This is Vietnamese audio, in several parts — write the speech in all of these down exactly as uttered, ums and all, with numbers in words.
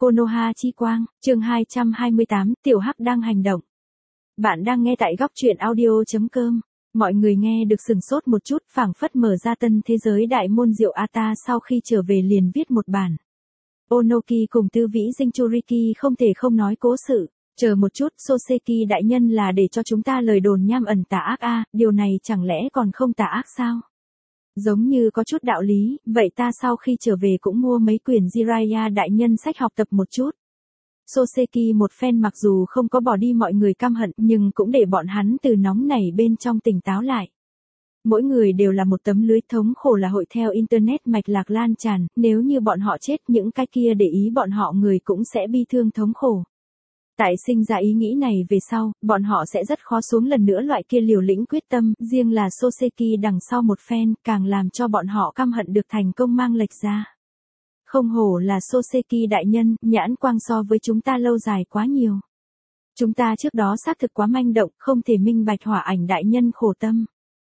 Konoha chi quang, chương hai trăm hai mươi tám, Tiểu Hắc đang hành động. Bạn đang nghe tại góc truyện audio.com. Mọi người nghe được sừng sốt một chút, phảng phất mở ra tân thế giới đại môn rượu Ata sau khi trở về liền viết một bản. Onoki cùng Tư Vĩ Jinchuriki không thể không nói cố sự. Chờ một chút, Soseki đại nhân là để cho chúng ta lời đồn nham ẩn tà ác a, điều này chẳng lẽ còn không tà ác sao? Giống như có chút đạo lý, vậy ta sau khi trở về cũng mua mấy quyển Jiraiya đại nhân sách học tập một chút. Soseki một phen mặc dù không có bỏ đi mọi người căm hận nhưng cũng để bọn hắn từ nóng nảy bên trong tỉnh táo lại. Mỗi người đều là một tấm lưới, thống khổ là hội theo Internet mạch lạc lan tràn, nếu như bọn họ chết những cái kia để ý bọn họ người cũng sẽ bi thương thống khổ. Tại sinh ra ý nghĩ này về sau, bọn họ sẽ rất khó xuống lần nữa loại kia liều lĩnh quyết tâm, riêng là Soseki đằng sau một phen, càng làm cho bọn họ căm hận được thành công mang lệch ra. Không hổ là Soseki đại nhân, nhãn quang so với chúng ta lâu dài quá nhiều. Chúng ta trước đó xác thực quá manh động, không thể minh bạch hỏa ảnh đại nhân khổ tâm.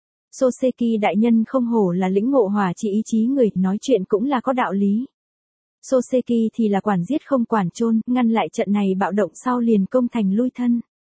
Soseki đại nhân không hổ là lĩnh ngộ hỏa chỉ ý chí người, nói chuyện cũng là có đạo lý. Soseki thì là quản giết không quản chôn, ngăn lại trận này bạo động sau liền công thành lui thân.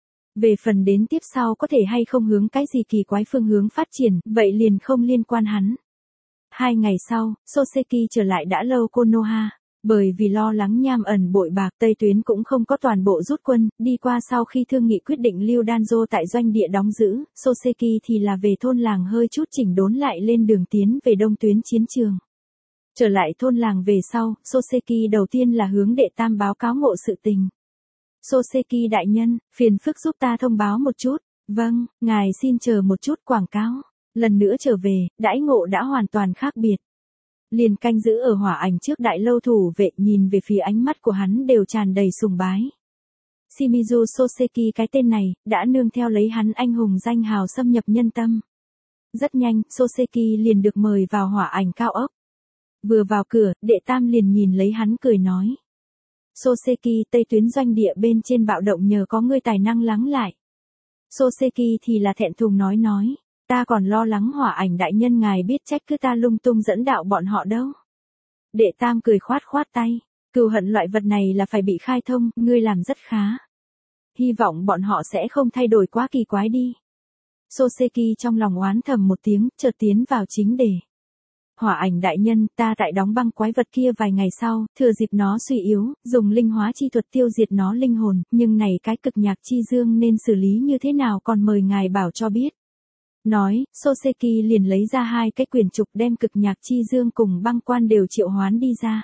Về phần đến tiếp sau có thể hay không hướng cái gì kỳ quái phương hướng phát triển, vậy liền không liên quan hắn. Hai ngày sau, Soseki trở lại đã lâu Konoha. Bởi vì lo lắng nham ẩn bội bạc, Tây Tuyến cũng không có toàn bộ rút quân, đi qua sau khi thương nghị quyết định lưu Danzo tại doanh địa đóng giữ, Soseki thì là về thôn làng hơi chút chỉnh đốn lại lên đường tiến về đông tuyến chiến trường. Trở lại thôn làng về sau, Soseki đầu tiên là hướng đệ tam báo cáo ngộ sự tình. Soseki đại nhân, phiền phức giúp ta thông báo một chút. Vâng, ngài xin chờ một chút quảng cáo. Lần nữa trở về, đãi ngộ đã hoàn toàn khác biệt. Liền canh giữ ở hỏa ảnh trước đại lâu thủ vệ, nhìn về phía ánh mắt của hắn đều tràn đầy sùng bái. Shimizu Soseki cái tên này, đã nương theo lấy hắn anh hùng danh hào xâm nhập nhân tâm. Rất nhanh, Soseki liền được mời vào hỏa ảnh cao ốc. Vừa vào cửa, đệ tam liền nhìn lấy hắn cười nói. Soseki, Tây Tuyến doanh địa bên trên bạo động nhờ có ngươi tài năng lắng lại. Soseki thì là thẹn thùng nói nói. Ta còn lo lắng hỏa ảnh đại nhân ngài biết trách cứ ta lung tung dẫn đạo bọn họ đâu. Đệ tam cười khoát khoát tay. Cừu hận loại vật này là phải bị khai thông, ngươi làm rất khá. Hy vọng bọn họ sẽ không thay đổi quá kỳ quái đi. Soseki trong lòng oán thầm một tiếng, chợt tiến vào chính đề. Hỏa ảnh đại nhân, ta tại đóng băng quái vật kia vài ngày sau, thừa dịp nó suy yếu, dùng linh hóa chi thuật tiêu diệt nó linh hồn, nhưng này cái cực nhạc chi dương nên xử lý như thế nào còn mời ngài bảo cho biết. Nói, Soseki liền lấy ra hai cái quyển trục đem cực nhạc chi dương cùng băng quan đều triệu hoán đi ra.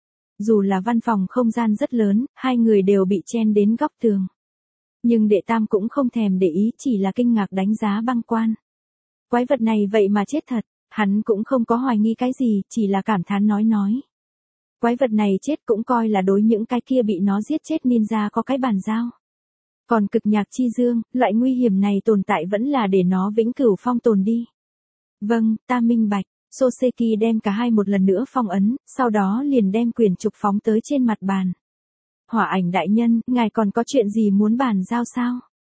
Dù là văn phòng không gian rất lớn, hai người đều bị chen đến góc tường. Nhưng đệ tam cũng không thèm để ý, chỉ là kinh ngạc đánh giá băng quan. Quái vật này vậy mà chết thật, hắn cũng không có hoài nghi cái gì, chỉ là cảm thán nói nói. Quái vật này chết cũng coi là đối những cái kia bị nó giết chết ninja có cái bàn giao. Còn cực nhạc chi dương, loại nguy hiểm này tồn tại vẫn là để nó vĩnh cửu phong tồn đi. Vâng, ta minh bạch. Soseki đem cả hai một lần nữa phong ấn, sau đó liền đem quyền trục phóng tới trên mặt bàn. Hỏa ảnh đại nhân, ngài còn có chuyện gì muốn bàn giao sao?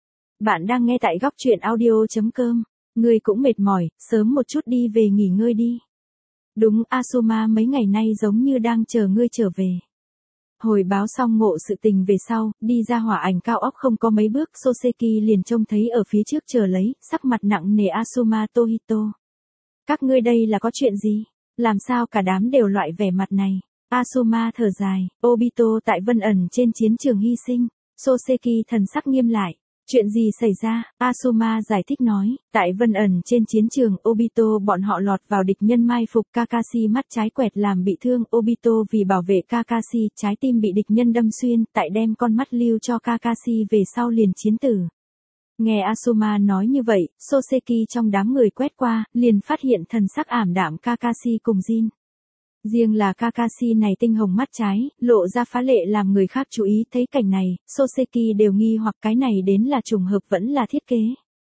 Bạn đang nghe tại góc truyện audio.com. Ngươi cũng mệt mỏi, sớm một chút đi về nghỉ ngơi đi. Đúng, Asuma mấy ngày nay giống như đang chờ ngươi trở về. Hồi báo xong ngộ sự tình về sau, đi ra hỏa ảnh cao ốc không có mấy bước, Soseki liền trông thấy ở phía trước chờ lấy, sắc mặt nặng nề Asuma Tohito. Các ngươi đây là có chuyện gì? Làm sao cả đám đều loại vẻ mặt này? Asuma thở dài, Obito tại Vân ẩn trên chiến trường hy sinh. Soseki thần sắc nghiêm lại. Chuyện gì xảy ra? Asuma giải thích nói, tại Vân ẩn trên chiến trường Obito bọn họ lọt vào địch nhân mai phục, Kakashi mắt trái quẹt làm bị thương, Obito vì bảo vệ Kakashi, trái tim bị địch nhân đâm xuyên, tại đem con mắt lưu cho Kakashi về sau liền chiến tử. Nghe Asuma nói như vậy, Soseki trong đám người quét qua, liền phát hiện thần sắc ảm đạm Kakashi cùng Jin. Riêng là Kakashi này tinh hồng mắt trái, lộ ra phá lệ làm người khác chú ý, thấy cảnh này, Soseki đều nghi hoặc cái này đến là trùng hợp vẫn là thiết kế.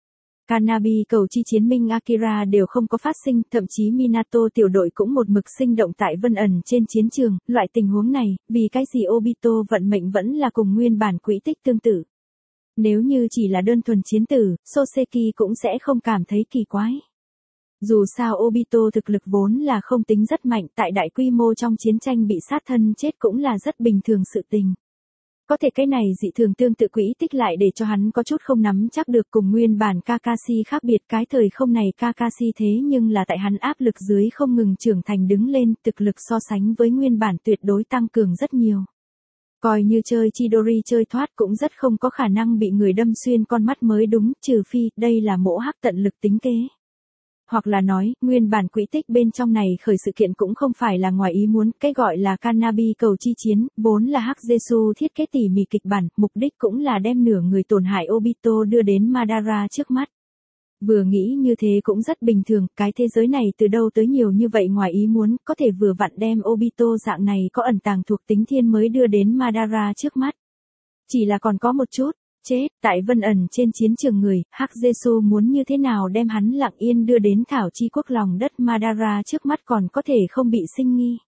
Kanabi cầu chi chiến minh Akira đều không có phát sinh, thậm chí Minato tiểu đội cũng một mực sinh động tại Vân ẩn trên chiến trường, loại tình huống này, vì cái gì Obito vận mệnh vẫn là cùng nguyên bản quỹ tích tương tự. Nếu như chỉ là đơn thuần chiến tử, Soseki cũng sẽ không cảm thấy kỳ quái. Dù sao Obito thực lực vốn là không tính rất mạnh, tại đại quy mô trong chiến tranh bị sát thân chết cũng là rất bình thường sự tình. Có thể cái này dị thường tương tự quỹ tích lại để cho hắn có chút không nắm chắc được, cùng nguyên bản Kakashi khác biệt. Cái thời không này Kakashi thế nhưng là tại hắn áp lực dưới không ngừng trưởng thành đứng lên, thực lực so sánh với nguyên bản tuyệt đối tăng cường rất nhiều. Coi như chơi Chidori chơi thoát cũng rất không có khả năng bị người đâm xuyên con mắt mới đúng, trừ phi đây là mỗ hắc tận lực tính kế. Hoặc là nói, nguyên bản quỹ tích bên trong này khởi sự kiện cũng không phải là ngoài ý muốn, cái gọi là Kanabi cầu chi chiến, vốn là Hắc Jesu thiết kế tỉ mỉ kịch bản, mục đích cũng là đem nửa người tổn hại Obito đưa đến Madara trước mắt. Vừa nghĩ như thế cũng rất bình thường, cái thế giới này từ đâu tới nhiều như vậy ngoài ý muốn, có thể vừa vặn đem Obito dạng này có ẩn tàng thuộc tính thiên mới đưa đến Madara trước mắt. Chỉ là còn có một chút. Chết, tại Vân ẩn trên chiến trường người, Hắc Jesu muốn như thế nào đem hắn lặng yên đưa đến thảo chi quốc lòng đất Madara trước mắt còn có thể không bị sinh nghi.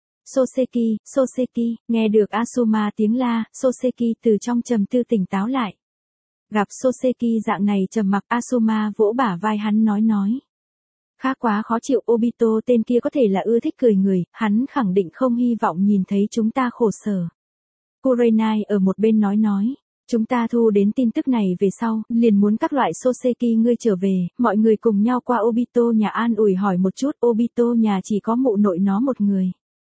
Soseki, Soseki, nghe được Asuma tiếng la, Soseki từ trong trầm tư tỉnh táo lại. Gặp Soseki dạng này trầm mặc, Asuma vỗ bả vai hắn nói nói. Khá quá khó chịu, Obito tên kia có thể là ưa thích cười người, hắn khẳng định không hy vọng nhìn thấy chúng ta khổ sở. Kurenai ở một bên nói nói. Chúng ta thu đến tin tức này về sau, liền muốn các loại Soseki ngươi trở về, mọi người cùng nhau qua Obito nhà an ủi hỏi một chút, Obito nhà chỉ có mụ nội nó một người.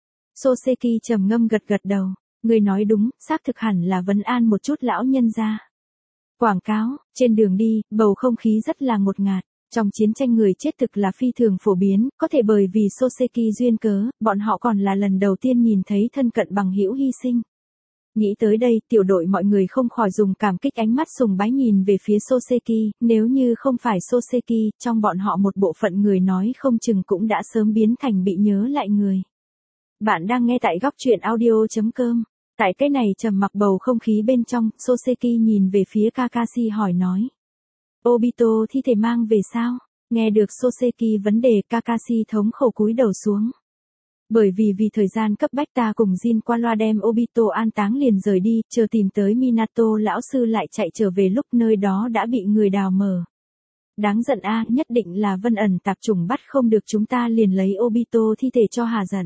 Soseki trầm ngâm gật gật đầu, ngươi nói đúng, xác thực hẳn là vấn an một chút lão nhân gia. Quảng cáo, trên đường đi, bầu không khí rất là ngột ngạt, trong chiến tranh người chết thực là phi thường phổ biến, có thể bởi vì Soseki duyên cớ, bọn họ còn là lần đầu tiên nhìn thấy thân cận bằng hữu hy sinh. Nghĩ tới đây, tiểu đội mọi người không khỏi dùng cảm kích ánh mắt sùng bái nhìn về phía Soseki, nếu như không phải Soseki, trong bọn họ một bộ phận người nói không chừng cũng đã sớm biến thành bị nhớ lại người. Bạn đang nghe tại góc truyện audio chấm com. Tại cái này trầm mặc bầu không khí bên trong, Soseki nhìn về phía Kakashi hỏi nói. Obito thi thể mang về sao? Nghe được Soseki vấn đề, Kakashi thống khổ cúi đầu xuống. Bởi vì vì thời gian cấp bách ta cùng Jin qua loa đem Obito an táng liền rời đi, chờ tìm tới Minato lão sư lại chạy trở về lúc nơi đó đã bị người đào mở. Đáng giận a, nhất định là Vân ẩn tạp chủng bắt không được chúng ta liền lấy Obito thi thể cho hà giận.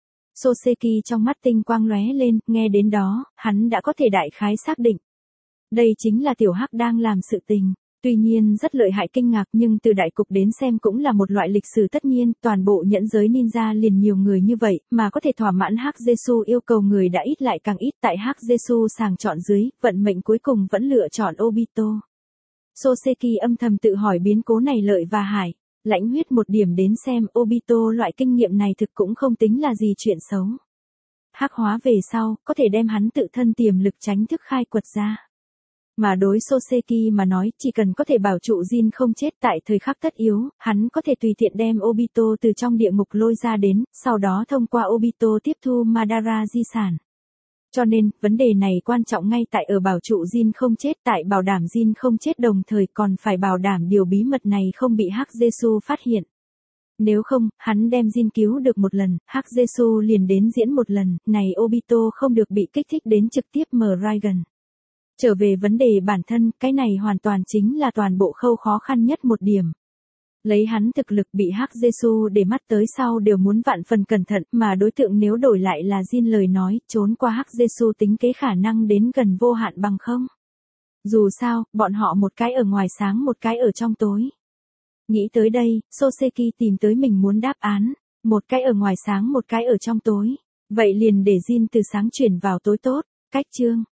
Soseki trong mắt tinh quang lóe lên, nghe đến đó, hắn đã có thể đại khái xác định. Đây chính là tiểu Hắc đang làm sự tình. Tuy nhiên rất lợi hại kinh ngạc nhưng từ đại cục đến xem cũng là một loại lịch sử tất nhiên, toàn bộ nhẫn giới ninja liền nhiều người như vậy, mà có thể thỏa mãn Hắc Jesu yêu cầu người đã ít lại càng ít, tại Hắc Jesu sàng chọn dưới, vận mệnh cuối cùng vẫn lựa chọn Obito. Soseki âm thầm tự hỏi biến cố này lợi và hại, lãnh huyết một điểm đến xem Obito loại kinh nghiệm này thực cũng không tính là gì chuyện xấu. Hắc hóa về sau, có thể đem hắn tự thân tiềm lực tránh thức khai quật ra. Mà đối Soseki mà nói, chỉ cần có thể bảo trụ Jin không chết tại thời khắc tất yếu, hắn có thể tùy tiện đem Obito từ trong địa ngục lôi ra đến, sau đó thông qua Obito tiếp thu Madara di sản. Cho nên, vấn đề này quan trọng ngay tại ở bảo trụ Jin không chết, tại bảo đảm Jin không chết đồng thời còn phải bảo đảm điều bí mật này không bị Hắc Jesu phát hiện. Nếu không, hắn đem Jin cứu được một lần, Hắc Jesu liền đến diễn một lần, này Obito không được bị kích thích đến trực tiếp mở Raigan. Trở về vấn đề bản thân, cái này hoàn toàn chính là toàn bộ khâu khó khăn nhất một điểm. Lấy hắn thực lực bị Hắc Jesu để mắt tới sau đều muốn vạn phần cẩn thận, mà đối tượng nếu đổi lại là Jin lời nói, trốn qua Hắc Jesu tính kế khả năng đến gần vô hạn bằng không. Dù sao, bọn họ một cái ở ngoài sáng một cái ở trong tối. Nghĩ tới đây, Soseki tìm tới mình muốn đáp án, một cái ở ngoài sáng một cái ở trong tối. Vậy liền để Jin từ sáng chuyển vào tối tốt, cách chương.